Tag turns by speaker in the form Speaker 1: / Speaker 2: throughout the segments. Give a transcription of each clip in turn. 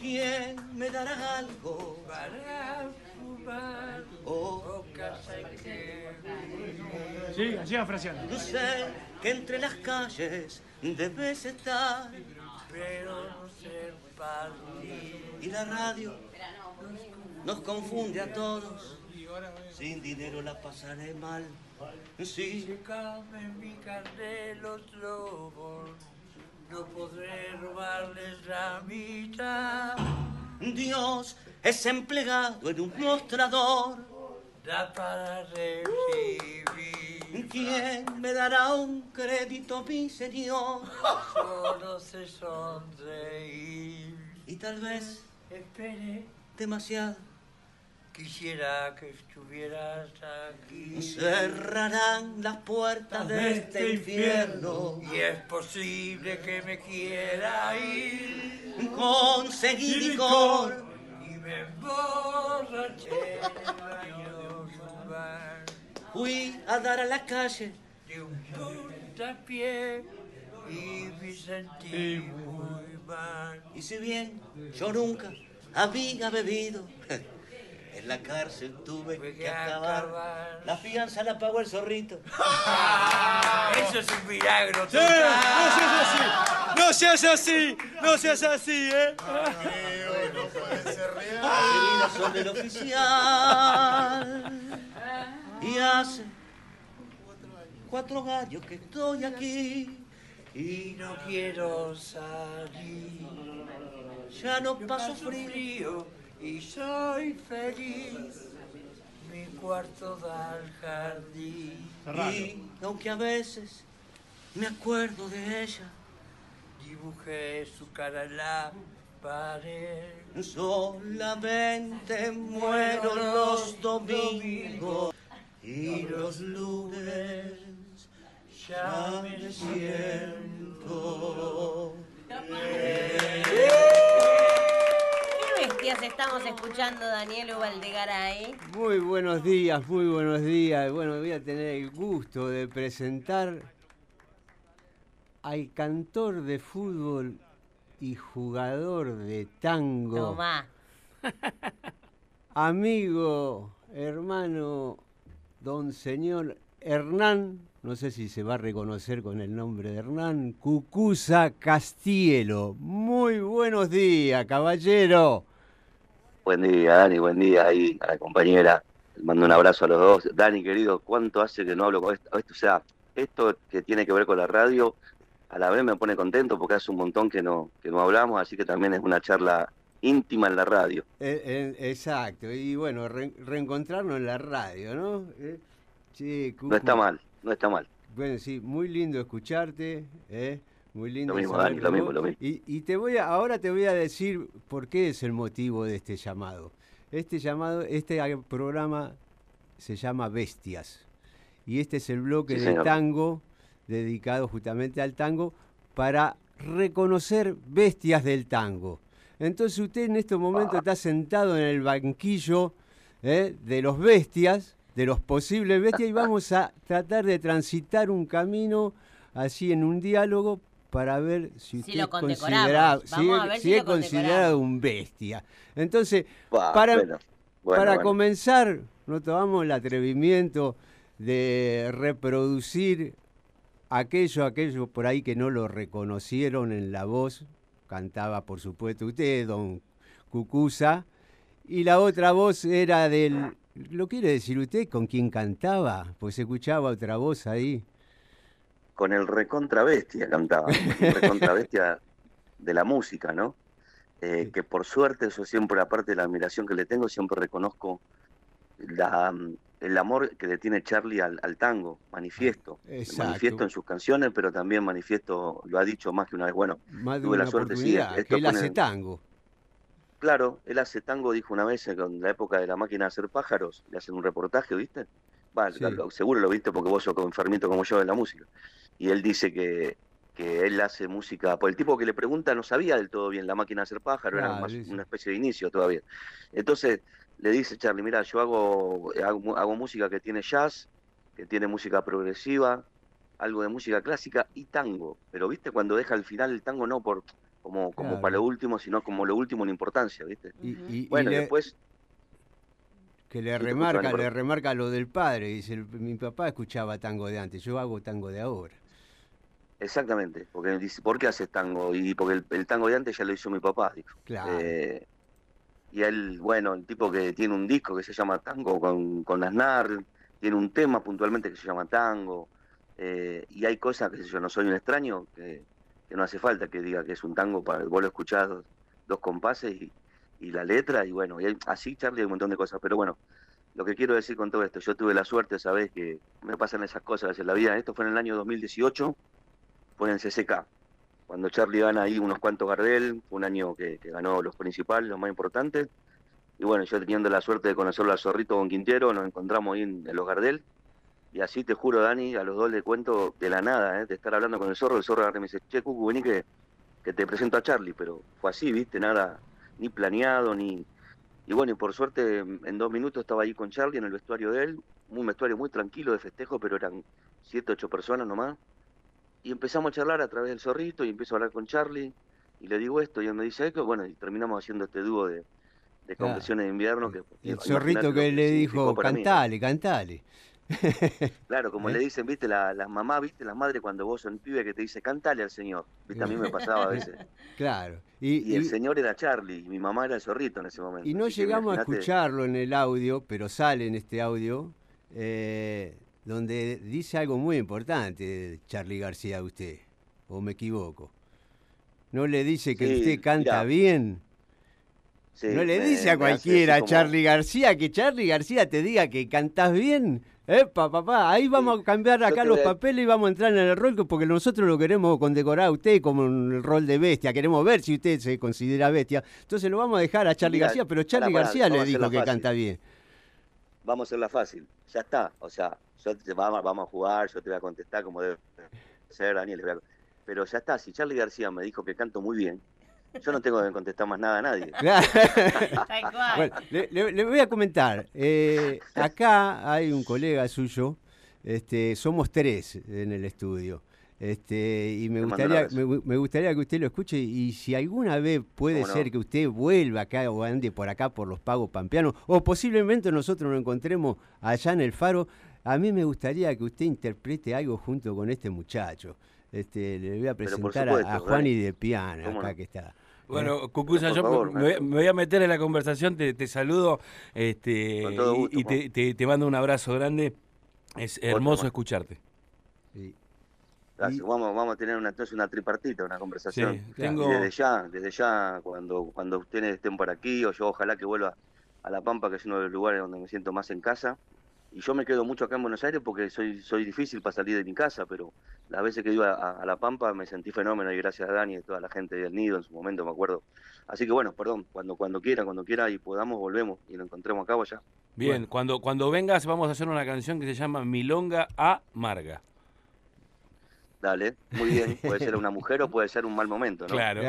Speaker 1: ¿Quién me dará algo
Speaker 2: para fumar
Speaker 1: o
Speaker 2: casa y que
Speaker 3: Sí, así va fraseando.
Speaker 1: no sé que entre las calles debes estar
Speaker 2: pero no sé partir?
Speaker 1: y la radio nos confunde a todos. Sin dinero la pasaré mal. Sí,
Speaker 2: Si comen mi carne los lobos, no podré robarles la mitad.
Speaker 1: Dios es empleado en un mostrador.
Speaker 2: Da para recibir,
Speaker 1: ¿Quién me dará un crédito, mi señor?
Speaker 2: solo sé sonreír.
Speaker 1: Y tal vez
Speaker 2: Espere,
Speaker 1: demasiado.
Speaker 2: quisiera que estuvieras aquí.
Speaker 1: Cerrarán las puertas de este infierno.
Speaker 2: Y es posible que me quiera ir.
Speaker 1: Conseguí licor.
Speaker 2: Y me emborraché en un bar.
Speaker 1: Fui a dar a la calle.
Speaker 2: De un puntapié y me sentí muy mal.
Speaker 1: Y si bien yo nunca había bebido, en la cárcel tuve que acabar. La fianza la pagó el zorrito.
Speaker 2: Eso es un milagro
Speaker 3: Sí,
Speaker 2: total.
Speaker 3: no seas así, no seas así, ¿eh?
Speaker 4: No puede ser real.
Speaker 1: Las son del oficial. Y hace 4 años que estoy aquí.
Speaker 2: Y no quiero salir.
Speaker 1: Ya no
Speaker 2: Yo
Speaker 1: paso
Speaker 2: paso
Speaker 1: frío.
Speaker 2: frío y soy feliz. Mi cuarto da al jardín.
Speaker 1: Y aunque a veces me acuerdo de ella,
Speaker 2: Dibujé su cara en la pared.
Speaker 1: solamente muero los domingos y los lunes ya me siento.
Speaker 5: ¿Qué bestias estamos escuchando, Daniel Ubaldegaray?
Speaker 6: Muy buenos días, muy buenos días. Bueno, voy a tener el gusto de presentar al cantor de fútbol y jugador de tango,
Speaker 5: Tomá.
Speaker 6: amigo, hermano, don señor Hernán, no sé si se va a reconocer con el nombre de Hernán, Cucuza Castielo. Muy buenos días, caballero.
Speaker 7: Buen día, Dani, buen día ahí a la compañera. Les mando un abrazo a los dos. Dani, querido, ¿cuánto hace que no hablo con esto? O sea, esto que tiene que ver con la radio, a la vez me pone contento porque hace un montón que no hablamos, así que también es una charla íntima en la radio.
Speaker 6: Exacto, y bueno, reencontrarnos en la radio, ¿no? Che, Cucu.
Speaker 7: No está mal, no está mal.
Speaker 6: Bueno, sí, muy lindo escucharte, muy lindo.
Speaker 7: Lo mismo,
Speaker 6: saber
Speaker 7: Dani,
Speaker 6: de
Speaker 7: lo
Speaker 6: vos.
Speaker 7: mismo, lo mismo.
Speaker 6: Y ahora te voy a decir por qué es el motivo de este llamado. Este programa se llama Bestias. Y este es el bloque
Speaker 7: Sí,
Speaker 6: de
Speaker 7: señor.
Speaker 6: tango, dedicado justamente al tango, para reconocer bestias del tango. Entonces usted en este momento está sentado en el banquillo de los bestias, de los posibles bestias, y vamos a tratar de transitar un camino así en un diálogo para ver si usted
Speaker 5: lo
Speaker 6: es
Speaker 5: condecoramos. Vamos a ver si
Speaker 6: es
Speaker 5: lo condecoramos.
Speaker 6: considerado un bestia. Entonces,
Speaker 7: Bah,
Speaker 6: para
Speaker 7: bueno.
Speaker 6: comenzar, nos tomamos el atrevimiento de reproducir aquello por ahí que no lo reconocieron en la voz. Cantaba, por supuesto, usted, don Cucuza, y la otra voz era del... ¿Lo quiere decir usted con quién cantaba? Pues se escuchaba otra voz ahí.
Speaker 7: Con el recontravestia cantaba, el recontravestia de la música, ¿no? Que por suerte, eso siempre, aparte de la admiración que le tengo, siempre reconozco el amor que le tiene Charlie al tango, manifiesto.
Speaker 6: Exacto.
Speaker 7: Manifiesto en sus canciones, pero también manifiesto, lo ha dicho más que una vez, bueno,
Speaker 6: Más de
Speaker 7: tuve
Speaker 6: una
Speaker 7: la suerte,
Speaker 6: oportunidad,
Speaker 7: esto
Speaker 6: que él
Speaker 7: con
Speaker 6: hace tango.
Speaker 7: Claro, él hace tango, dijo una vez, en la época de la máquina de hacer pájaros, le hacen un reportaje, ¿viste? Va,
Speaker 6: Sí.
Speaker 7: seguro lo viste porque vos sos enfermito como yo de la música. Y él dice que él hace música, por el tipo que le pregunta no sabía del todo bien la máquina de hacer pájaros,
Speaker 6: Claro,
Speaker 7: era más
Speaker 6: sí.
Speaker 7: una especie de inicio todavía. Entonces le dice Charlie, mira, yo hago música que tiene jazz, que tiene música progresiva, algo de música clásica y tango. Pero viste, cuando deja al final el tango no como
Speaker 6: Claro.
Speaker 7: para lo último, sino como lo último en importancia, ¿viste?
Speaker 6: Y
Speaker 7: Bueno,
Speaker 6: le-
Speaker 7: después,
Speaker 6: que le
Speaker 7: Sí, te
Speaker 6: remarca,
Speaker 7: escucho, Dani,
Speaker 6: le remarca lo del padre. Dice, mi papá escuchaba tango de antes, yo hago tango de ahora.
Speaker 7: exactamente, porque dice, ¿por qué haces tango? Y porque el tango de antes ya lo hizo mi papá, dijo.
Speaker 6: Claro.
Speaker 7: Y él, bueno, el tipo que tiene un disco que se llama Tango con Aznar, tiene un tema puntualmente que se llama Tango, y hay cosas que yo no soy un extraño, que no hace falta que diga que es un tango, para vos lo escuchás dos compases y la letra, y bueno, así, Charlie, hay un montón de cosas, pero bueno, lo que quiero decir con todo esto, yo tuve la suerte, sabés, que me pasan esas cosas en la vida. Esto fue en el año 2018, fue en el CCK, cuando Charlie gana ahí unos cuantos Gardel, fue un año que ganó los principales, los más importantes, y bueno, yo teniendo la suerte de conocerlo al Zorrito con Quintero, nos encontramos ahí en los Gardel, y así te juro, Dani, a los dos le cuento de la nada, de estar hablando con el Zorro agarra y me dice, che, Cucu, vení que te presento a Charlie, pero fue así, viste, nada, ni planeado, ni... Y bueno, y por suerte en 2 minutos estaba ahí con Charlie en el vestuario de él, un vestuario muy tranquilo de festejo, pero eran 7, 8 personas nomás. Y empezamos a charlar a través del Zorrito y empiezo a hablar con Charlie y le digo esto y él me dice esto, bueno, y terminamos haciendo este dúo de
Speaker 6: Claro.
Speaker 7: Confesiones de Invierno. Que,
Speaker 6: El
Speaker 7: imagínate
Speaker 6: Zorrito
Speaker 7: lo
Speaker 6: que le
Speaker 7: significó
Speaker 6: dijo,
Speaker 7: para mí.
Speaker 6: cantale, cantale.
Speaker 7: Claro, como le dicen, viste, las mamás, viste, las madres cuando vos sos un pibe que te dice, cantale al señor. Viste, a mí me pasaba a veces.
Speaker 6: Claro.
Speaker 7: Y el señor era Charlie y mi mamá era el Zorrito en ese momento.
Speaker 6: Y no
Speaker 7: Así que
Speaker 6: llegamos a
Speaker 7: imagínate.
Speaker 6: escucharlo en el audio, pero sale en este audio, donde dice algo muy importante, Charly García, usted, o me equivoco. ¿No le dice que
Speaker 7: Sí,
Speaker 6: usted canta
Speaker 7: mirá.
Speaker 6: bien?
Speaker 7: Sí,
Speaker 6: No le dice a
Speaker 7: me hace
Speaker 6: cualquiera,
Speaker 7: así como-
Speaker 6: Charly García, que Charly García te diga que cantás bien. Epa, papá, ahí vamos a cambiar
Speaker 7: Yo
Speaker 6: acá
Speaker 7: te
Speaker 6: los
Speaker 7: voy a-
Speaker 6: papeles y vamos a entrar en el rol, porque nosotros lo queremos condecorar a usted como en el rol de bestia. Queremos ver si usted se considera bestia. Entonces lo vamos a dejar a Charly
Speaker 7: Mirá,
Speaker 6: García, pero Charly
Speaker 7: pará,
Speaker 6: García
Speaker 7: vamos
Speaker 6: le
Speaker 7: a
Speaker 6: dijo
Speaker 7: hacerla
Speaker 6: que
Speaker 7: fácil.
Speaker 6: canta bien.
Speaker 7: Vamos a hacerla fácil, ya está, o sea, vamos a jugar, yo te voy a contestar como debe ser, Daniel, pero ya está, si Charly García me dijo que canto muy bien, yo no tengo que contestar más nada a nadie.
Speaker 5: Tal cual.
Speaker 6: Bueno, le voy a comentar. Acá hay un colega suyo, somos 3 en el estudio. Y me
Speaker 7: Te mando un
Speaker 6: gustaría,
Speaker 7: abrazo.
Speaker 6: me gustaría que usted lo escuche y si alguna vez puede
Speaker 7: ¿Cómo no?
Speaker 6: ser que usted vuelva acá o ande por acá por los pagos pampeanos o posiblemente nosotros nos encontremos allá en el Faro, a mí me gustaría que usted interprete algo junto con este muchacho. Le voy a
Speaker 7: Pero por
Speaker 6: presentar
Speaker 7: supuesto,
Speaker 6: a Juani
Speaker 7: Dani.
Speaker 6: de Piano,
Speaker 7: ¿Cómo
Speaker 6: acá
Speaker 7: no?
Speaker 6: que está.
Speaker 3: Bueno, Cucuza,
Speaker 7: Por
Speaker 3: yo
Speaker 7: favor,
Speaker 3: me voy a meter en la conversación, te saludo
Speaker 7: Con todo gusto,
Speaker 3: y te mando un abrazo grande. Es hermoso
Speaker 7: Juan.
Speaker 3: escucharte.
Speaker 6: Sí.
Speaker 7: Gracias.
Speaker 6: Y-
Speaker 7: Vamos a tener entonces una tripartita, una conversación.
Speaker 3: Sí,
Speaker 6: Claro.
Speaker 3: tengo...
Speaker 7: Y desde ya, cuando ustedes estén por aquí, o yo ojalá que vuelva a La Pampa, que es uno de los lugares donde me siento más en casa. Y yo me quedo mucho acá en Buenos Aires porque soy difícil para salir de mi casa, pero las veces que iba a La Pampa me sentí fenómeno y gracias a Dani y a toda la gente del Nido en su momento, me acuerdo. Así que bueno, perdón, cuando quiera y podamos, volvemos y lo encontremos acá o allá.
Speaker 3: Bien, cuando vengas vamos a hacer una canción que se llama Milonga Amarga.
Speaker 7: Dale, muy bien, puede ser una mujer o puede ser un mal momento, ¿no?
Speaker 3: Claro.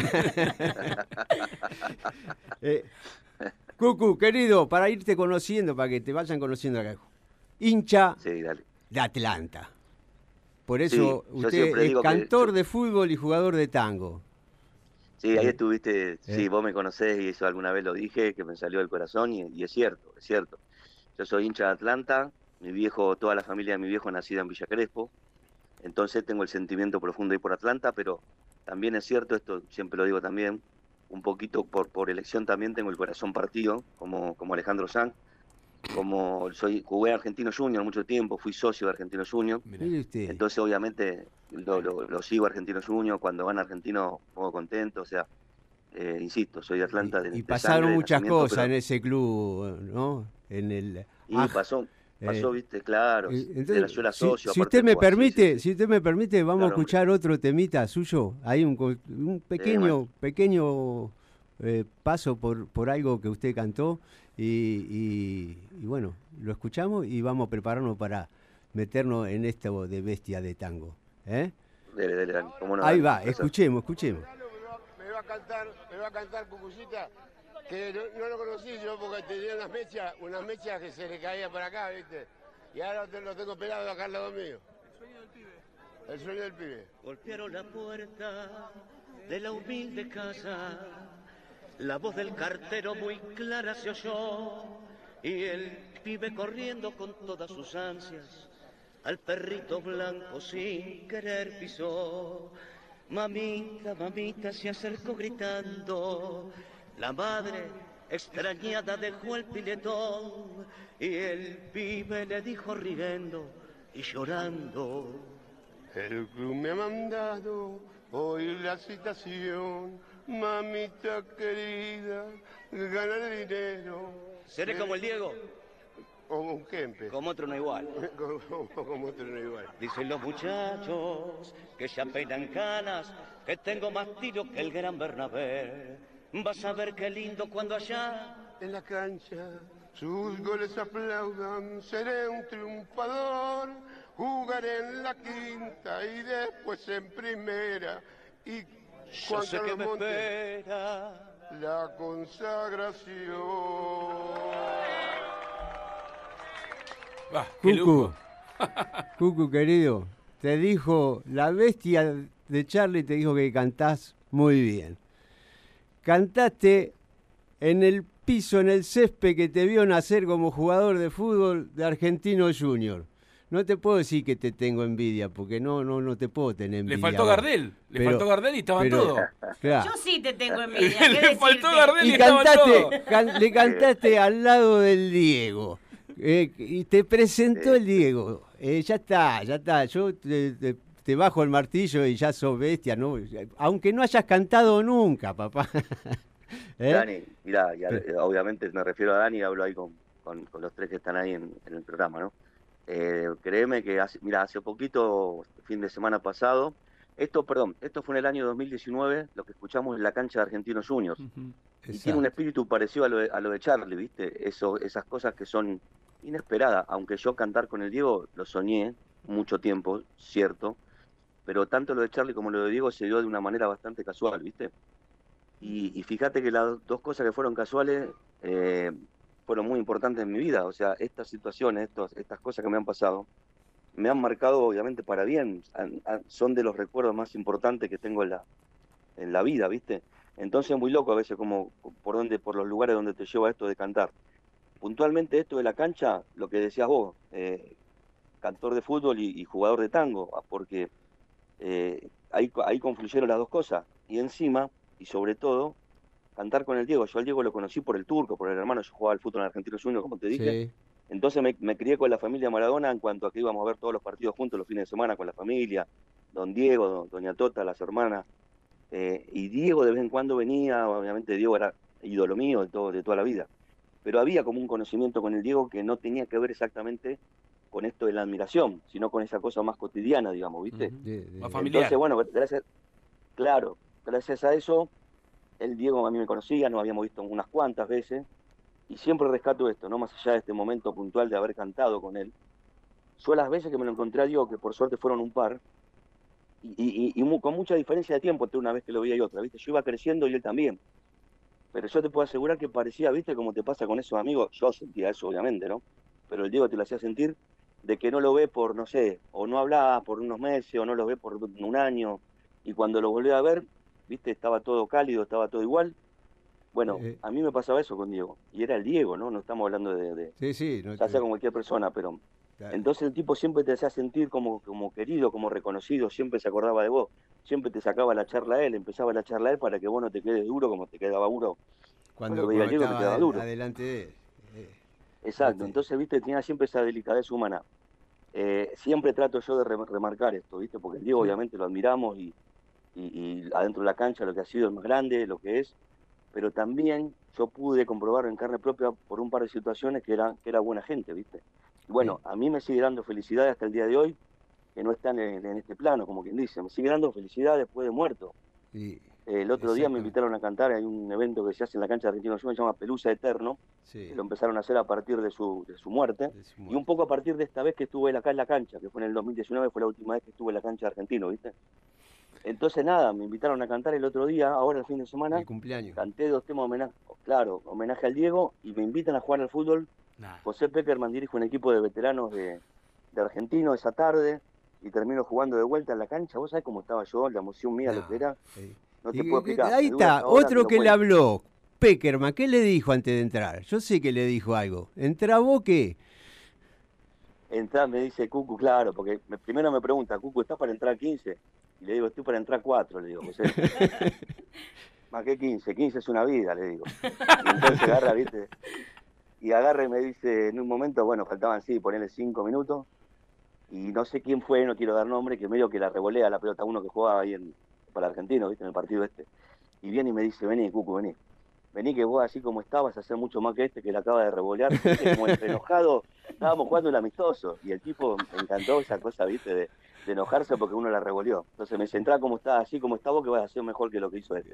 Speaker 6: Cucu, querido, para irte conociendo, para que te vayan conociendo acá. Hincha
Speaker 7: Sí, dale.
Speaker 6: de Atlanta. Por eso
Speaker 7: Sí, yo
Speaker 6: usted
Speaker 7: siempre
Speaker 6: es
Speaker 7: digo que
Speaker 6: cantor
Speaker 7: yo-
Speaker 6: de fútbol y jugador de tango.
Speaker 7: Sí, ahí estuviste, sí,
Speaker 6: Eh.
Speaker 7: vos me conocés y eso alguna vez lo dije, que me salió del corazón y es cierto, es cierto. Yo soy hincha de Atlanta, toda la familia de mi viejo nacida en Villa Crespo, entonces tengo el sentimiento profundo ahí por Atlanta, pero también es cierto, esto siempre lo digo también, un poquito por elección también tengo el corazón partido, como Alejandro Sanz, jugué Argentino Junior mucho tiempo, fui socio de Argentino Junior,
Speaker 3: Mirá.
Speaker 6: Mire usted.
Speaker 7: entonces obviamente lo sigo a Argentino Junior, cuando gana Argentino me pongo contento, o sea, insisto, soy de Atlanta de
Speaker 6: Y
Speaker 7: de
Speaker 6: pasaron
Speaker 7: sangre, de
Speaker 6: muchas
Speaker 7: nacimiento,
Speaker 6: cosas en
Speaker 7: pero-
Speaker 6: ese club, ¿no? En el
Speaker 7: Y
Speaker 6: Aj-
Speaker 7: pasó,
Speaker 6: eh,
Speaker 7: viste, claro,
Speaker 6: entonces,
Speaker 7: yo era
Speaker 6: si-
Speaker 7: socio.
Speaker 6: si
Speaker 7: aparte
Speaker 6: usted me
Speaker 7: jugaba, sí,
Speaker 6: permite,
Speaker 7: sí.
Speaker 6: si usted me permite, vamos
Speaker 7: Claro,
Speaker 6: a escuchar otro temita suyo. Hay un pequeño paso por algo que usted cantó y bueno, lo escuchamos y vamos a prepararnos para meternos en esto de bestia de tango. ¿Eh?
Speaker 7: Dale, Dani, cómo no,
Speaker 6: Ahí
Speaker 7: Dani,
Speaker 6: va,
Speaker 7: gracias.
Speaker 6: escuchemos.
Speaker 4: Me va a cantar Cucucita, que no lo conocí yo porque tenía unas mechas que se le caían por acá, ¿viste? Y ahora lo tengo pelado acá al lado mío. El sueño del pibe.
Speaker 1: Golpearon la puerta de la humilde casa, la voz del cartero muy clara se oyó, y el pibe corriendo con todas sus ansias, al perrito blanco sin querer pisó. Mamita, mamita, se acercó gritando, la madre extrañada dejó el piletón, y el pibe le dijo riendo y llorando:
Speaker 4: el club me ha mandado hoy la citación, mamita querida, ganar dinero.
Speaker 1: ¿Seré como el Diego?
Speaker 4: Como un Kempe.
Speaker 1: Como otro no igual.
Speaker 4: Como otro no igual.
Speaker 1: Dicen los muchachos que ya peinan canas, que tengo más tiro que el gran Bernabé. Vas a ver qué lindo cuando allá
Speaker 4: en la cancha sus goles aplaudan, seré un triunfador, jugaré en la quinta y después en primera. Y
Speaker 1: yo sé que me espera
Speaker 4: la consagración.
Speaker 3: Qué
Speaker 6: Cucu,
Speaker 3: lujo.
Speaker 6: Cucu querido, te dijo, la bestia de Charlie te dijo que cantás muy bien. Cantaste en el piso, en el césped que te vio nacer como jugador de fútbol de Argentino Junior. No te puedo decir que te tengo envidia, porque no te puedo tener envidia.
Speaker 3: Le faltó Gardel. Le faltó Gardel y estaban todos.
Speaker 6: Claro.
Speaker 5: Yo sí te tengo envidia. ¿qué
Speaker 3: Le faltó
Speaker 5: decirte?
Speaker 3: Gardel y
Speaker 6: Y
Speaker 3: estaban todos.
Speaker 6: le cantaste al lado del Diego. Y te presentó el Diego. Ya está. Yo te bajo el martillo y ya sos bestia, ¿no? Aunque no hayas cantado nunca, papá.
Speaker 7: Dani, mirá, obviamente me refiero a Dani, hablo ahí con los tres que están ahí en el programa, ¿no? Créeme que hace poquito, fin de semana pasado, esto fue en el año 2019, lo que escuchamos en la cancha de Argentinos Juniors. Y tiene un espíritu parecido a lo de Charlie, ¿viste? Esas cosas que son inesperadas, aunque yo cantar con el Diego lo soñé mucho tiempo, cierto, pero tanto lo de Charlie como lo de Diego se dio de una manera bastante casual, ¿viste? Y fíjate que las dos cosas que fueron casuales fueron muy importantes en mi vida. O sea, estas situaciones, estas cosas que me han pasado, me han marcado obviamente para bien. Son de los recuerdos más importantes que tengo en la vida, ¿viste? Entonces es muy loco a veces como por los lugares donde te lleva esto de cantar. Puntualmente esto de la cancha, lo que decías vos, cantor de fútbol y jugador de tango, porque ahí confluyeron las dos cosas. Y encima, y sobre todo, cantar con el Diego. Yo al Diego lo conocí por el turco, por el hermano. Yo jugaba al fútbol en Argentino Juniors, como te dije.
Speaker 6: Sí.
Speaker 7: Entonces me crié con la familia Maradona en cuanto a que íbamos a ver todos los partidos juntos los fines de semana con la familia. Don Diego, doña Tota, las hermanas. Y Diego de vez en cuando venía. Obviamente Diego era ídolo mío de toda la vida. Pero había como un conocimiento con el Diego que no tenía que ver exactamente con esto de la admiración, sino con esa cosa más cotidiana, digamos, ¿viste?
Speaker 3: Más familiar.
Speaker 7: Entonces, bueno, gracias a eso, el Diego a mí me conocía, nos habíamos visto unas cuantas veces, y siempre rescato esto, no más allá de este momento puntual de haber cantado con él. Yo las veces que me lo encontré a Diego, que por suerte fueron un par, y con mucha diferencia de tiempo entre una vez que lo veía y otra, ¿viste? Yo iba creciendo y él también. Pero yo te puedo asegurar que parecía, ¿viste? Como te pasa con esos amigos, yo sentía eso obviamente, ¿no? Pero el Diego te lo hacía sentir de que no lo ve por, no sé, o no hablaba por unos meses, o no lo ve por un año, y cuando lo volví a ver, ¿viste? Estaba todo cálido, estaba todo igual. Bueno, a mí me pasaba eso con Diego, y era el Diego, ¿no? No estamos hablando de
Speaker 6: Sí, no
Speaker 7: ya sea con cualquier persona, pero... Claro. Entonces el tipo siempre te hacía sentir como querido, como reconocido, siempre se acordaba de vos, siempre te sacaba la charla a él, empezaba la charla a él para que vos no te quedes duro como te quedaba duro.
Speaker 6: Cuando
Speaker 7: veía el Diego te quedaba duro.
Speaker 6: Adelante de él.
Speaker 7: Exacto, entonces, viste, tenía siempre esa delicadez humana. Siempre trato yo de remarcar esto, viste, porque el Diego obviamente lo admiramos y adentro de la cancha lo que ha sido es más grande, lo que es, pero también yo pude comprobar en carne propia por un par de situaciones que era buena gente, viste. Y bueno, a mí me sigue dando felicidad hasta el día de hoy, que no están en este plano, como quien dice, me sigue dando felicidad después de muerto.
Speaker 6: Sí.
Speaker 7: El otro día me invitaron a cantar, hay un evento que se hace en la cancha de Argentinos Juniors, se llama Pelusa Eterno, que lo empezaron a hacer a partir de su muerte, y un poco a partir de esta vez que estuve acá en la cancha, que fue en el 2019, fue la última vez que estuve en la cancha de Argentino, ¿viste? Entonces nada, me invitaron a cantar el otro día, ahora el fin de semana,
Speaker 6: el cumpleaños.
Speaker 7: Canté 2 temas homenaje al Diego, y me invitan a jugar al fútbol. José Peckerman dirige un equipo de veteranos de Argentino esa tarde, y termino jugando de vuelta en la cancha. ¿Vos sabés cómo estaba yo? La emoción mía, lo que era. No te puedo explicar.
Speaker 6: Ahí
Speaker 7: me dura
Speaker 6: está,
Speaker 7: hasta ahora,
Speaker 6: otro
Speaker 7: te
Speaker 6: que
Speaker 7: lo
Speaker 6: le
Speaker 7: cuento.
Speaker 6: habló, Peckerman, ¿qué le dijo antes de entrar? Yo sé que le dijo algo. ¿Entra vos qué?
Speaker 7: Entrá, me dice Cucu, claro, porque primero me pregunta, Cucu, ¿estás para entrar 15? Y le digo, estoy para entrar 4, le digo, José. Más que 15, 15 es una vida, le digo. Y entonces agarra, ¿viste? Y agarra y me dice, en un momento, bueno, faltaban, sí, ponerle 5 minutos, y no sé quién fue, no quiero dar nombre, que medio que la revolea la pelota uno que jugaba ahí para Argentino, ¿viste? En el partido este. Y viene y me dice, vení, Cucu, vení. Vení que vos así como estabas, hacer mucho más que este que le acaba de revolear, ¿viste? Como entre enojado, estábamos jugando el amistoso, y el tipo me encantó esa cosa, ¿viste? De enojarse porque uno la revoleó. Entonces me dice, entrá como está, así como está vos, que vas a hacer mejor que lo que hizo él.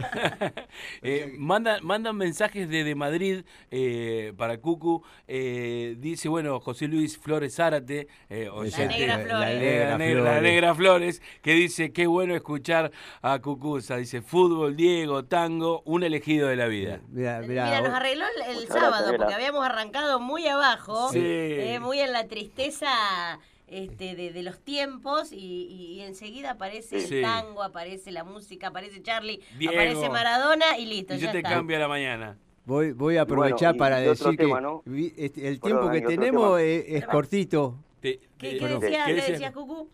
Speaker 3: Mandan mensajes desde Madrid para Cucu. Dice, bueno, José Luis Flores Zárate,
Speaker 5: Negra Flores.
Speaker 3: la Negra Flores, que dice, qué bueno escuchar a Cucuza. Dice, fútbol, Diego, tango, un elegido de la vida.
Speaker 5: Mira, nos arregló el
Speaker 7: Muchas
Speaker 5: sábado,
Speaker 7: gracias,
Speaker 5: porque
Speaker 7: Vera.
Speaker 5: habíamos arrancado muy abajo,
Speaker 3: Sí.
Speaker 5: muy en la tristeza de los tiempos, y enseguida aparece
Speaker 3: Sí.
Speaker 5: el tango, aparece la música, aparece Charlie,
Speaker 3: Diego.
Speaker 5: aparece Maradona y listo,
Speaker 3: Y
Speaker 5: ya
Speaker 3: se te
Speaker 5: está.
Speaker 3: cambia la mañana.
Speaker 6: Voy a aprovechar
Speaker 7: Y
Speaker 6: para
Speaker 7: otro
Speaker 6: decir
Speaker 7: tema,
Speaker 6: que
Speaker 7: ¿no?
Speaker 6: el
Speaker 7: Perdón,
Speaker 6: tiempo que
Speaker 7: Dani, otro
Speaker 6: tenemos
Speaker 7: tema.
Speaker 6: es cortito.
Speaker 5: ¿Qué
Speaker 3: Bueno,
Speaker 5: decías,
Speaker 3: ¿qué
Speaker 5: ¿qué
Speaker 3: decías?
Speaker 5: decías, Cucu?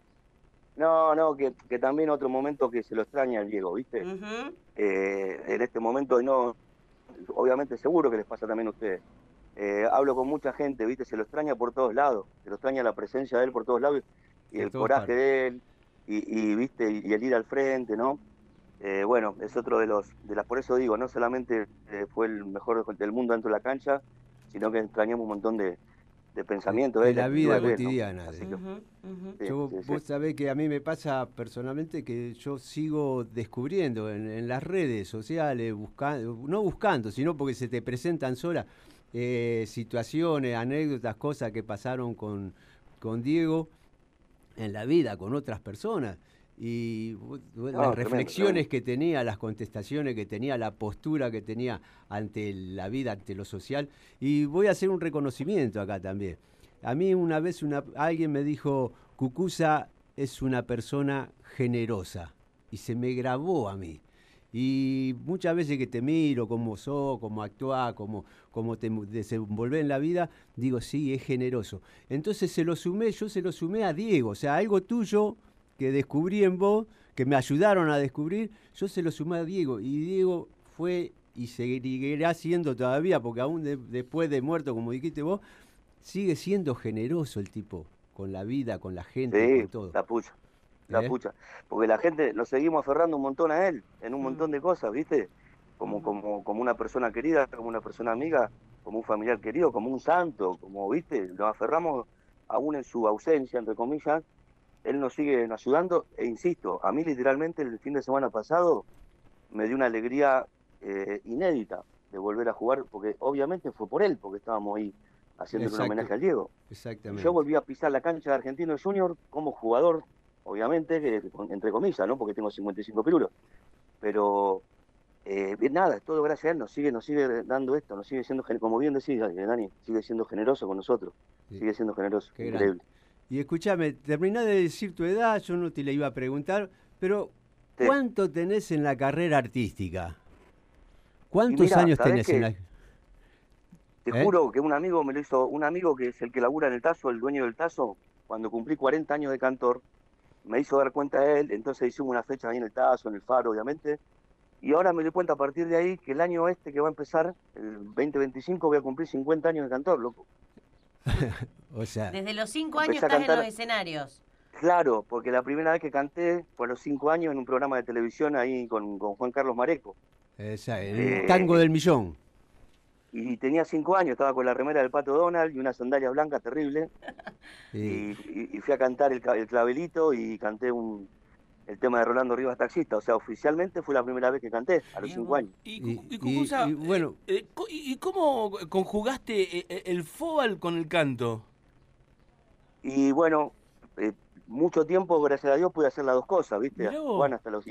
Speaker 7: No, que también otro momento que se lo extraña al Diego, ¿viste?
Speaker 5: Ujú.
Speaker 7: En este momento, y no, obviamente seguro que les pasa también a ustedes. Hablo con mucha gente, ¿viste? Se lo extraña por todos lados, se lo extraña la presencia de él por todos lados, y
Speaker 6: Por
Speaker 7: el
Speaker 6: todas
Speaker 7: coraje
Speaker 6: partes.
Speaker 7: de él, ¿viste? Y el ir al frente, ¿no? Bueno, es otro por eso digo, no solamente fue el mejor del mundo dentro de la cancha, sino que extrañamos un montón de pensamientos
Speaker 6: De
Speaker 7: él,
Speaker 6: la
Speaker 7: de
Speaker 6: vida
Speaker 7: actitudes de él, ¿no?
Speaker 6: cotidiana.
Speaker 7: Así que,
Speaker 5: Ujú, ujú.
Speaker 7: sí,
Speaker 6: Yo,
Speaker 7: sí, sí.
Speaker 6: vos sabés que a mí me pasa personalmente que yo sigo descubriendo en las redes sociales, no buscando, sino porque se te presentan solas situaciones, anécdotas, cosas que pasaron con Diego en la vida, con otras personas. Y las reflexiones que tenía, las contestaciones que tenía, la postura que tenía ante la vida, ante lo social. Y voy a hacer un reconocimiento acá también. A mí una vez alguien me dijo, Cucuza es una persona generosa, y se me grabó a mí. Y muchas veces que te miro cómo sos, cómo actuás, cómo te desenvolvés en la vida, digo, sí, es generoso. Entonces yo se lo sumé a Diego, o sea, algo tuyo que descubrí en vos, que me ayudaron a descubrir, yo se lo sumé a Diego. Y Diego fue y seguirá siendo todavía, porque aún después de muerto, como dijiste vos, sigue siendo generoso el tipo, con la vida, con la gente,
Speaker 7: Sí,
Speaker 6: con todo.
Speaker 7: la pucha. Porque la gente nos seguimos aferrando un montón a él, en un montón de cosas, ¿viste? Como una persona querida, como una persona amiga, como un familiar querido, como un santo, como, ¿viste? Nos aferramos aún en su ausencia, entre comillas, él nos sigue ayudando, e insisto, a mí literalmente el fin de semana pasado me dio una alegría inédita de volver a jugar, porque obviamente fue por él, porque estábamos ahí haciendo un homenaje al Diego.
Speaker 6: Exactamente.
Speaker 7: Yo volví a pisar la cancha de Argentino Junior como jugador, obviamente, entre comillas, ¿no? Porque tengo 55 pirulos. Pero nada, es todo gracias a él, nos sigue dando esto, nos sigue siendo, como bien decís, Dani, sigue siendo generoso con nosotros,
Speaker 6: Sí.
Speaker 7: sigue siendo generoso,
Speaker 6: Qué
Speaker 7: increíble.
Speaker 6: grande. Y escúchame, terminá de decir tu edad, yo no te la iba a preguntar, pero
Speaker 7: Sí.
Speaker 6: ¿cuánto tenés en la carrera artística?
Speaker 7: Y
Speaker 6: ¿Cuántos
Speaker 7: mirá,
Speaker 6: años
Speaker 7: ¿sabés
Speaker 6: tenés
Speaker 7: qué?
Speaker 6: en la...
Speaker 7: Te juro que un amigo me lo hizo, un amigo que es el que labura en el Tazo, el dueño del Tazo, cuando cumplí 40 años de cantor, me hizo dar cuenta de él, entonces hicimos una fecha ahí en el Tazo, en el Faro, obviamente, y ahora me doy cuenta a partir de ahí que el año este que va a empezar, el 2025, voy a cumplir 50 años de cantor, loco.
Speaker 6: O sea,
Speaker 5: Desde los 5 años
Speaker 7: Empecé a
Speaker 5: estás en
Speaker 7: cantar-
Speaker 5: los escenarios.
Speaker 7: Claro, porque la primera vez que canté fue a los 5 años en un programa de televisión ahí con Juan Carlos Mareco.
Speaker 6: el tango del millón.
Speaker 7: Y tenía 5 años, estaba con la remera del Pato Donald y unas sandalias blancas terribles.
Speaker 6: Sí.
Speaker 7: Y fui a cantar el clavelito y canté el tema de Rolando Rivas Taxista. O sea, oficialmente fue la primera vez que canté, a los 5 años.
Speaker 3: Y Cucuza,
Speaker 6: bueno,
Speaker 3: ¿y cómo conjugaste el fútbol con el canto?
Speaker 7: Y bueno, mucho tiempo, gracias a Dios, pude hacer las dos cosas, ¿viste?
Speaker 3: Mirá vos.
Speaker 7: Bueno, hasta los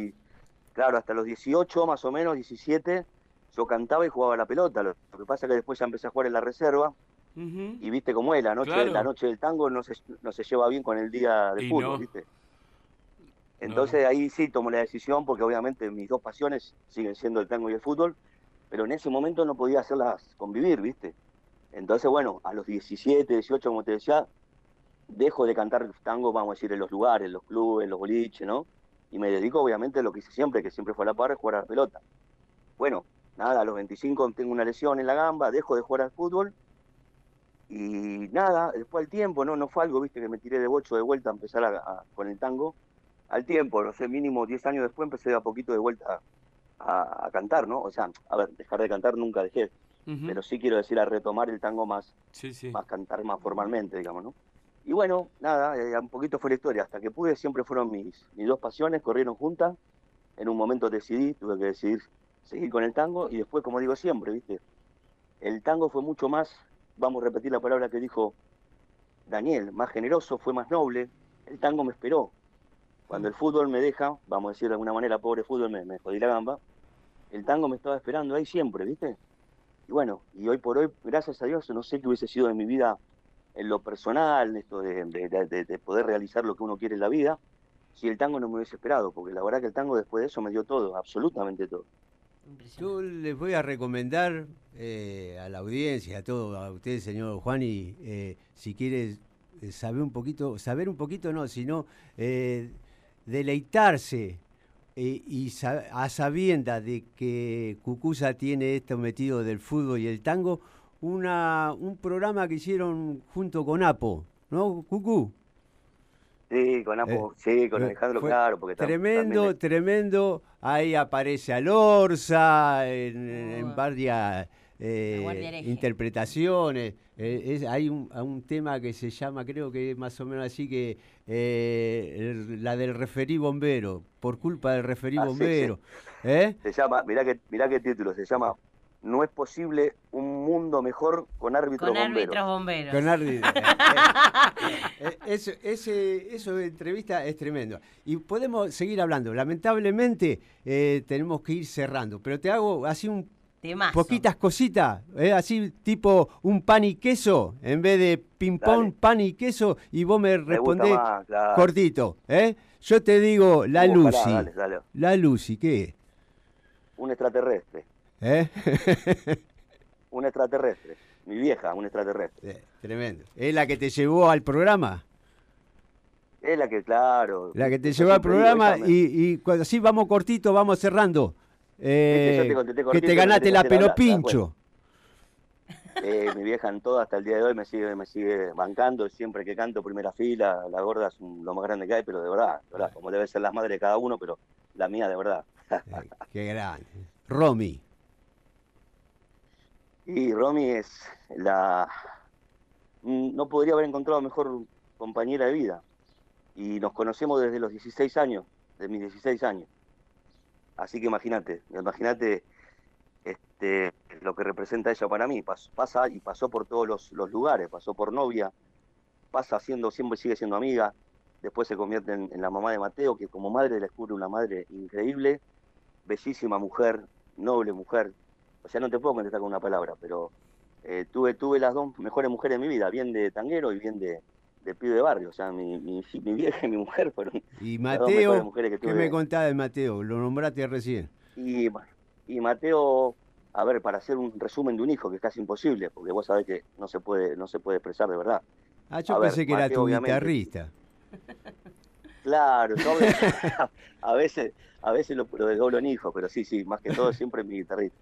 Speaker 7: 18 más o menos, 17, yo cantaba y jugaba a la pelota. Lo que pasa es que después ya empecé a jugar en la reserva.
Speaker 3: Ujú.
Speaker 7: Y viste cómo es,
Speaker 3: Claro.
Speaker 7: la noche del tango no se lleva bien con el día de
Speaker 3: Y
Speaker 7: fútbol,
Speaker 3: no.
Speaker 7: ¿viste? Entonces ahí sí tomo la decisión, porque obviamente mis dos pasiones siguen siendo el tango y el fútbol, pero en ese momento no podía hacerlas convivir, ¿viste? Entonces, bueno, a los 17, 18, como te decía, dejo de cantar tango, vamos a decir, en los lugares, en los clubes, en los boliches, ¿no? Y me dedico obviamente a lo que hice siempre, que siempre fue a la par, jugar a la pelota. Bueno, nada, a los 25 tengo una lesión en la gamba, dejo de jugar al fútbol, y nada, después al tiempo, no fue algo, viste, que me tiré de bocho de vuelta a empezar con el tango. Al tiempo, no sé, mínimo 10 años después empecé a poquito de vuelta a cantar, ¿no? O sea, a ver, dejar de cantar nunca dejé, pero sí quiero decir a retomar el tango más cantar más formalmente, digamos, ¿no? Y bueno, nada, un poquito fue la historia, hasta que pude, siempre fueron mis dos pasiones, corrieron juntas. En un momento decidí, tuve que decidir seguir con el tango, y después, como digo siempre, viste, el tango fue mucho más, vamos a repetir la palabra que dijo Daniel, más generoso, fue más noble. El tango me esperó. Cuando el fútbol me deja, vamos a decir de alguna manera, pobre fútbol, me jodí la gamba, el tango me estaba esperando ahí siempre, ¿viste? Y bueno, y hoy por hoy, gracias a Dios, no sé qué hubiese sido de mi vida en lo personal, esto de poder realizar lo que uno quiere en la vida, si el tango no me hubiese esperado, porque la verdad que el tango después de eso me dio todo, absolutamente todo.
Speaker 6: Yo les voy a recomendar a la audiencia, a todo, a usted, señor Juan, y si quiere saber un poquito, no, sino deleitarse a sabiendas de que Cucuza tiene esto metido del fútbol y el tango, un programa que hicieron junto con Apo, ¿no, Cucú?
Speaker 7: Sí, con Apo, sí, con Alejandro, claro. Porque
Speaker 6: tremendo. Ahí aparece Alorza en varias interpretaciones. Hay un tema que se llama, creo que más o menos así, que la del referí bombero, por culpa del referí bombero.
Speaker 7: Sí. Se llama, mirá qué título, se llama No es posible un mundo mejor con árbitros bomberos.
Speaker 6: Con árbitros. Eso de entrevista es tremendo. Y podemos seguir hablando. Lamentablemente tenemos que ir cerrando, pero te hago así poquitas cositas, así tipo un pan y queso, en vez de ping-pong, pan y queso, y vos me respondés cortito. Yo te digo, la Lucy. Dale. La Lucy, ¿qué es?
Speaker 7: Un extraterrestre. Un extraterrestre. Mi vieja, un extraterrestre.
Speaker 6: Tremendo. ¿Es la que te llevó al programa?
Speaker 7: Es la que, claro.
Speaker 6: La que te llevó al programa y cuando así vamos cortito, vamos cerrando. Que te ganaste la pelo pincho.
Speaker 7: Mi vieja en todo hasta el día de hoy me sigue bancando. Siempre que canto primera fila, la gorda es lo más grande que hay, pero de verdad, como debe ser las madres de cada uno, pero la mía de verdad.
Speaker 6: Qué grande. Romy.
Speaker 7: Y Romy es no podría haber encontrado mejor compañera de vida. Y nos conocemos desde los 16 años, de mis 16 años. Así que imagínate lo que representa ella para mí. Pasó por todos los lugares, pasó por novia, siempre sigue siendo amiga, después se convierte en la mamá de Mateo, que como madre le descubre una madre increíble, bellísima mujer, noble mujer. O sea, no te puedo contestar con una palabra, pero tuve las dos mejores mujeres de mi vida, bien de tanguero y bien de pibe de barrio. O sea, mi vieja y mi mujer fueron
Speaker 6: y
Speaker 7: las dos mejores mujeres
Speaker 6: que
Speaker 7: tuve.
Speaker 6: ¿Qué me contás de Mateo? Lo nombraste recién.
Speaker 7: Y Mateo, a ver, para hacer un resumen de un hijo, que es casi imposible, porque vos sabés que no se puede expresar de verdad.
Speaker 6: Yo pensé que Mateo, era tu guitarrista.
Speaker 7: Claro, a veces lo desdoblo en hijo, pero sí, más que todo siempre mi guitarrista.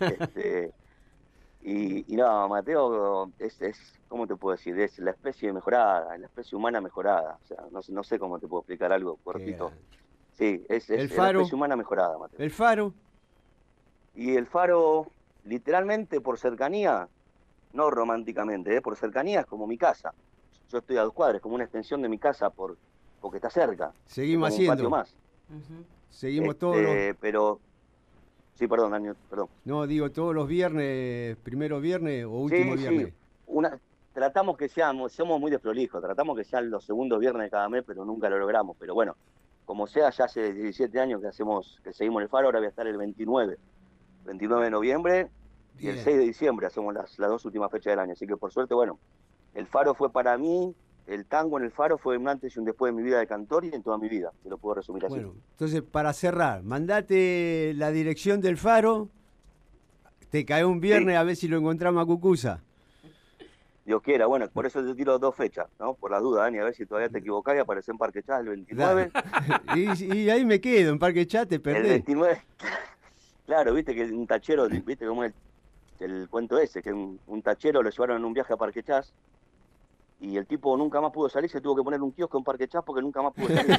Speaker 7: Y no, Mateo es, ¿cómo te puedo decir? Es la especie mejorada, la especie humana mejorada. O sea, no sé cómo te puedo explicar algo cortito. Sí, es la especie humana mejorada, Mateo.
Speaker 6: ¿El Faro?
Speaker 7: Y el Faro, literalmente por cercanía, no románticamente, por cercanía es como mi casa. Yo estoy a 2 cuadras, como una extensión de mi casa porque está cerca.
Speaker 6: Seguimos haciendo.
Speaker 7: Un patio más.
Speaker 6: Seguimos todos
Speaker 7: pero sí, perdón, Daniel, perdón.
Speaker 6: No, digo, todos los viernes, primero viernes o último viernes.
Speaker 7: Sí. Tratamos que somos muy desprolijos, tratamos que sean los segundos viernes de cada mes, pero nunca lo logramos. Pero bueno, como sea, ya hace 17 años que seguimos el Faro, ahora voy a estar el 29 de noviembre. Bien. Y el 6 de diciembre hacemos las 2 últimas fechas del año. Así que por suerte, bueno, el Faro fue para mí el tango en el Faro fue un antes y un después de mi vida de cantor y en toda mi vida, te lo puedo resumir así.
Speaker 6: Bueno, entonces para cerrar, mandate la dirección del Faro, te cae un viernes,
Speaker 7: Sí.
Speaker 6: a ver si lo encontramos a Cucuza.
Speaker 7: Dios quiera, bueno, por eso te tiro 2 fechas, ¿no? Por la duda, Dani, a ver si todavía te equivocás y aparecés en Parque Chas el 29.
Speaker 6: y ahí me quedo, en Parque Chat te
Speaker 7: El
Speaker 6: perdés.
Speaker 7: 29, claro, viste que un tachero, viste como el cuento ese, que un tachero lo llevaron en un viaje a Parque Chas y el tipo nunca más pudo salir, se tuvo que poner un kiosco en Parque Chas porque nunca más pudo salir.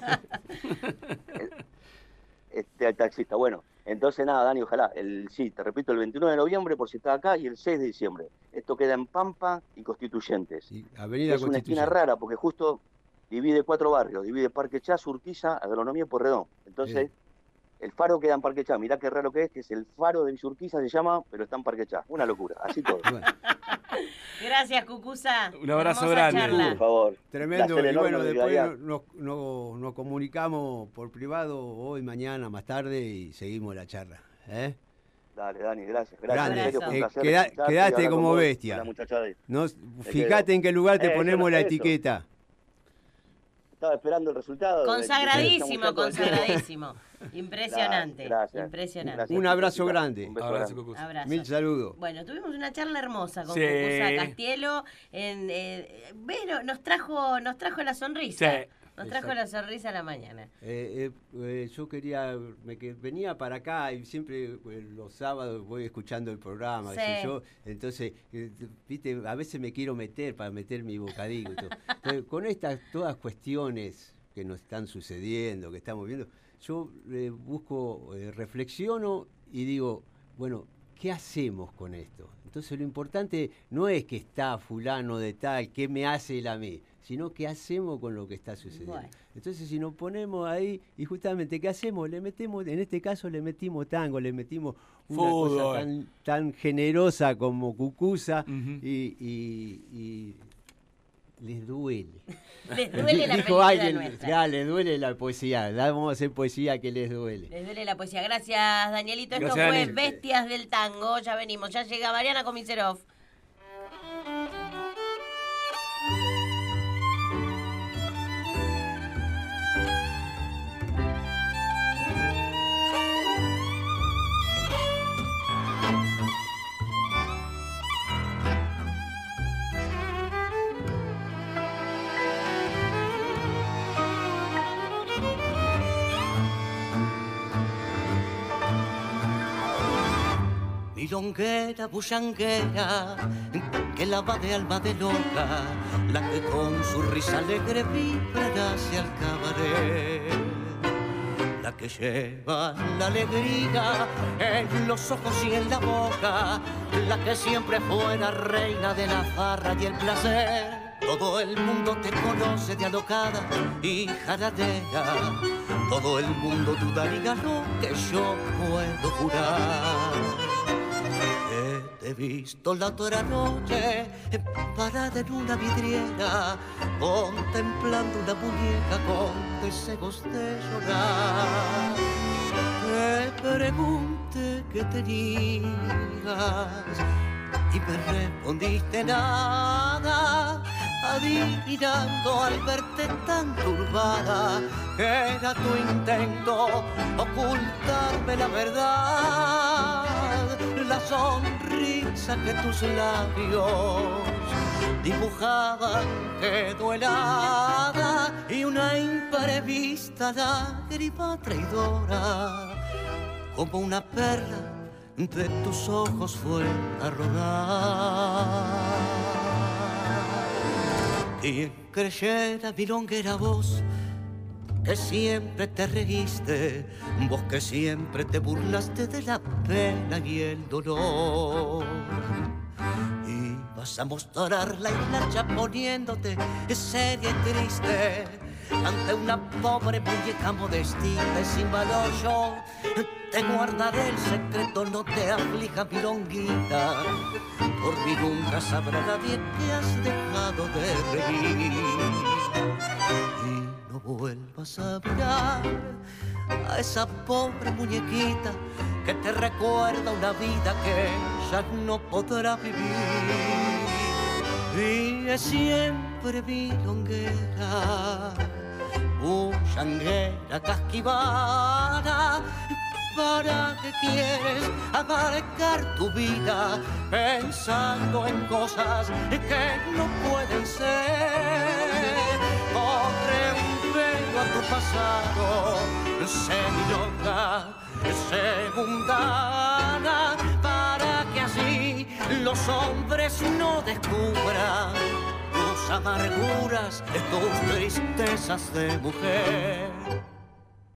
Speaker 7: El taxista, bueno. Entonces nada, Dani, ojalá, sí, te repito, el 21 de noviembre por si estás acá y el 6 de diciembre. Esto queda en Pampa y Constituyentes.
Speaker 6: Sí, Avenida
Speaker 7: Es una esquina
Speaker 6: Constitución.
Speaker 7: rara porque justo divide 4 barrios, divide Parque Chas, Urquiza, Agronomía y Porredón. Entonces, el Faro queda en Parque Chas, mirá qué raro que es el Faro de Villa Urquiza se llama, pero está en Parque Chas. Una locura, así todo.
Speaker 6: Bueno,
Speaker 5: Gracias, Cucuza.
Speaker 3: Un abrazo
Speaker 5: Hermosa
Speaker 3: grande.
Speaker 5: charla.
Speaker 7: Por favor.
Speaker 6: tremendo.
Speaker 7: Placer
Speaker 6: Y
Speaker 7: enorme,
Speaker 6: bueno,
Speaker 7: Gabriel.
Speaker 6: después nos comunicamos por privado hoy, mañana, más tarde y seguimos la charla. ¿Eh?
Speaker 7: Dale, Dani, gracias.
Speaker 6: Grande.
Speaker 7: En serio, fue un placer
Speaker 6: Quedaste
Speaker 7: escucharte y hablar
Speaker 6: como
Speaker 7: con vos,
Speaker 6: bestia.
Speaker 7: con la muchachada ahí.
Speaker 6: No,
Speaker 7: quedo.
Speaker 6: fíjate en qué lugar te ponemos la
Speaker 7: eso.
Speaker 6: etiqueta.
Speaker 7: Estaba esperando el resultado.
Speaker 5: Consagradísimo, consagradísimo. Impresionante.
Speaker 7: Gracias.
Speaker 5: Impresionante.
Speaker 7: Gracias.
Speaker 6: Un abrazo grande.
Speaker 7: Un beso
Speaker 3: Abrazo,
Speaker 7: grande.
Speaker 3: Cucuza.
Speaker 5: Abrazo.
Speaker 6: Mil saludos.
Speaker 5: Bueno, tuvimos una charla hermosa con
Speaker 3: Sí.
Speaker 5: Cucuza Castielo. Bueno, nos trajo la sonrisa.
Speaker 3: Sí.
Speaker 5: Nos trajo la sonrisa a la mañana.
Speaker 6: Yo quería, venía para acá y siempre los sábados voy escuchando el programa,
Speaker 5: Sí.
Speaker 6: qué sé yo, entonces, viste, a veces me quiero meter para meter mi bocadillo y todo. Entonces, con estas todas cuestiones que nos están sucediendo, que estamos viendo, yo busco, reflexiono y digo, bueno, ¿qué hacemos con esto? Entonces lo importante no es que está fulano de tal, qué me hace él a mí, sino qué hacemos con lo que está sucediendo.
Speaker 5: Bueno.
Speaker 6: Entonces si nos ponemos ahí y justamente ¿qué hacemos? Le metemos, en este caso le metimos tango, le metimos una
Speaker 3: Fútbol.
Speaker 6: cosa tan generosa como Cucuza
Speaker 3: Ujú.
Speaker 6: y les duele.
Speaker 5: Les duele la
Speaker 6: Dijo
Speaker 5: película
Speaker 6: alguien,
Speaker 5: nuestra.
Speaker 6: ya, les duele la poesía, vamos a hacer poesía que les duele.
Speaker 5: Les duele la poesía. Gracias, Danielito. Esto
Speaker 3: Gracias,
Speaker 5: fue
Speaker 3: Dani.
Speaker 5: Bestias del Tango. Ya venimos. Ya llega Mariana Comiserov.
Speaker 2: Milonguera, bullanguera, que la va de alma de loca, la que con su risa alegre vibra hacia el cabaret. La que lleva la alegría en los ojos y en la boca, la que siempre fue la reina de la farra y el placer. Todo el mundo te conoce de alocada y jaradera, todo el mundo dudaría lo que yo puedo jurar. Te he visto la otra noche parada en una vidriera, contemplando una muñeca con deseos de llorar. Te pregunté qué tenías y me respondiste nada, adivinando al verte tan turbada que era tu intento ocultarme la verdad. La sonrisa que tus labios dibujaban quedó helada y una imprevista lágrima traidora como una perla de tus ojos fue a rodar. Quien creyera milonguera vos, que siempre te reíste, vos que siempre te burlaste de la pena y el dolor. Y vas a mostrar la hilacha poniéndote seria y triste ante una pobre muñeca modestita y sin valor. Yo te guardaré el secreto, no te aflija milonguita, por mí nunca sabrá nadie que has dejado de reír. No vuelvas a mirar a esa pobre muñequita que te recuerda una vida que ya no podrá vivir. Ríe siempre siempre milonguera, bullanguera, casquivana. ¿Para qué quieres abarcar tu vida pensando en cosas que no pueden ser? Corre un velo a tu pasado, sé milonga, sé mundana, para que así los hombres no descubran tus amarguras, tus tristezas de mujer.